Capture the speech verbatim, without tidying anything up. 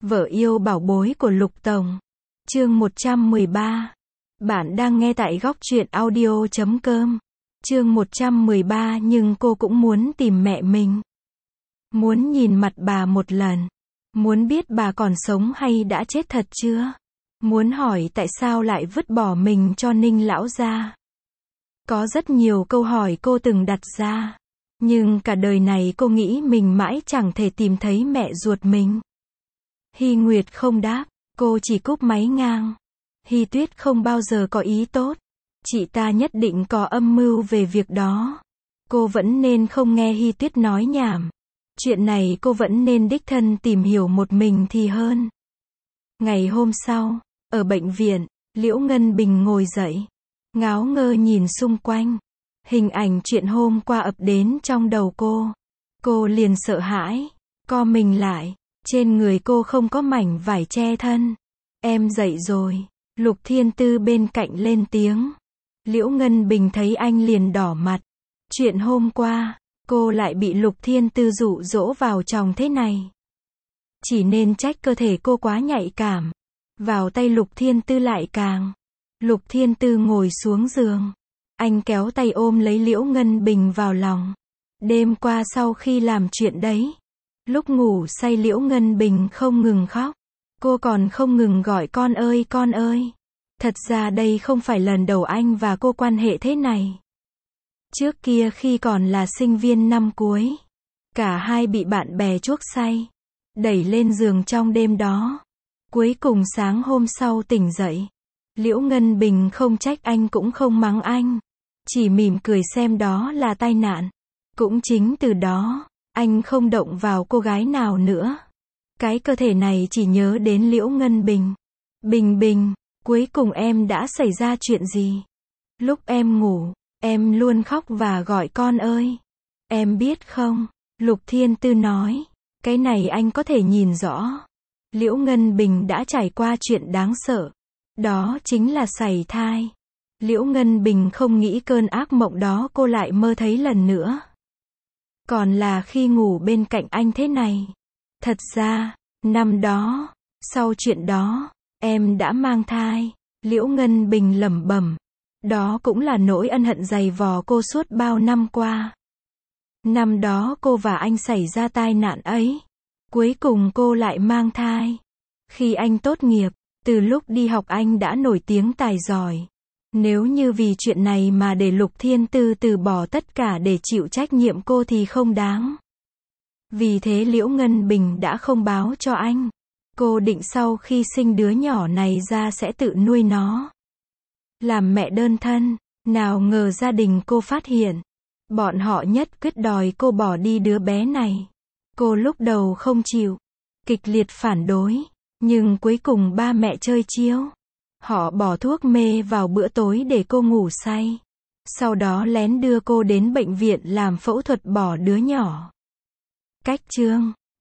Vợ yêu bảo bối của Lục Tổng. Chương một trăm mười ba. Bạn đang nghe tại góc truyện audio chấm com. Chương một trăm mười ba nhưng cô cũng muốn tìm mẹ mình. Muốn nhìn mặt bà một lần. Muốn biết bà còn sống hay đã chết thật chưa. Muốn hỏi tại sao lại vứt bỏ mình cho Ninh lão gia. Có rất nhiều câu hỏi cô từng đặt ra. Nhưng cả đời này cô nghĩ mình mãi chẳng thể tìm thấy mẹ ruột mình. Hy Nguyệt không đáp, cô chỉ cúp máy ngang. Hy Tuyết không bao giờ có ý tốt. Chị ta nhất định có âm mưu về việc đó. Cô vẫn nên không nghe Hy Tuyết nói nhảm. Chuyện này cô vẫn nên đích thân tìm hiểu một mình thì hơn. Ngày hôm sau, ở bệnh viện, Liễu Ngân Bình ngồi dậy. Ngáo ngơ nhìn xung quanh. Hình ảnh chuyện hôm qua ập đến trong đầu cô. Cô liền sợ hãi, co mình lại. Trên người cô không có mảnh vải che thân. Em dậy rồi. Lục Thiên Tư bên cạnh lên tiếng. Liễu Ngân Bình thấy anh liền đỏ mặt. Chuyện hôm qua, cô lại bị Lục Thiên Tư dụ dỗ vào chồng thế này. Chỉ nên trách cơ thể cô quá nhạy cảm. Vào tay Lục Thiên Tư lại càng. Lục Thiên Tư ngồi xuống giường. Anh kéo tay ôm lấy Liễu Ngân Bình vào lòng. Đêm qua sau khi làm chuyện đấy, lúc ngủ say Liễu Ngân Bình không ngừng khóc. Cô còn không ngừng gọi con ơi con ơi. Thật ra đây không phải lần đầu anh và cô quan hệ thế này. Trước kia khi còn là sinh viên năm cuối, cả hai bị bạn bè chuốc say, đẩy lên giường trong đêm đó. Cuối cùng sáng hôm sau tỉnh dậy, Liễu Ngân Bình không trách anh cũng không mắng anh. Chỉ mỉm cười xem đó là tai nạn. Cũng chính từ đó, anh không động vào cô gái nào nữa. Cái cơ thể này chỉ nhớ đến Liễu Ngân Bình. Bình Bình, cuối cùng em đã xảy ra chuyện gì? Lúc em ngủ, em luôn khóc và gọi con ơi. Em biết không? Lục Thiên Tư nói. Cái này anh có thể nhìn rõ. Liễu Ngân Bình đã trải qua chuyện đáng sợ. Đó chính là sảy thai. Liễu Ngân Bình không nghĩ cơn ác mộng đó cô lại mơ thấy lần nữa. Còn là khi ngủ bên cạnh anh thế này. Thật ra, năm đó, sau chuyện đó, em đã mang thai. Liễu Ngân Bình lẩm bẩm. Đó cũng là nỗi ân hận dày vò cô suốt bao năm qua. Năm đó cô và anh xảy ra tai nạn ấy. Cuối cùng cô lại mang thai. Khi anh tốt nghiệp, từ lúc đi học anh đã nổi tiếng tài giỏi. Nếu như vì chuyện này mà để Lục Thiên Tư từ bỏ tất cả để chịu trách nhiệm cô thì không đáng. Vì thế Liễu Ngân Bình đã không báo cho anh. Cô định sau khi sinh đứa nhỏ này ra sẽ tự nuôi nó. Làm mẹ đơn thân, nào ngờ gia đình cô phát hiện. Bọn họ nhất quyết đòi cô bỏ đi đứa bé này. Cô lúc đầu không chịu, kịch liệt phản đối. Nhưng cuối cùng ba mẹ chơi chiêu. Họ bỏ thuốc mê vào bữa tối để cô ngủ say. Sau đó lén đưa cô đến bệnh viện làm phẫu thuật bỏ đứa nhỏ. Cách chương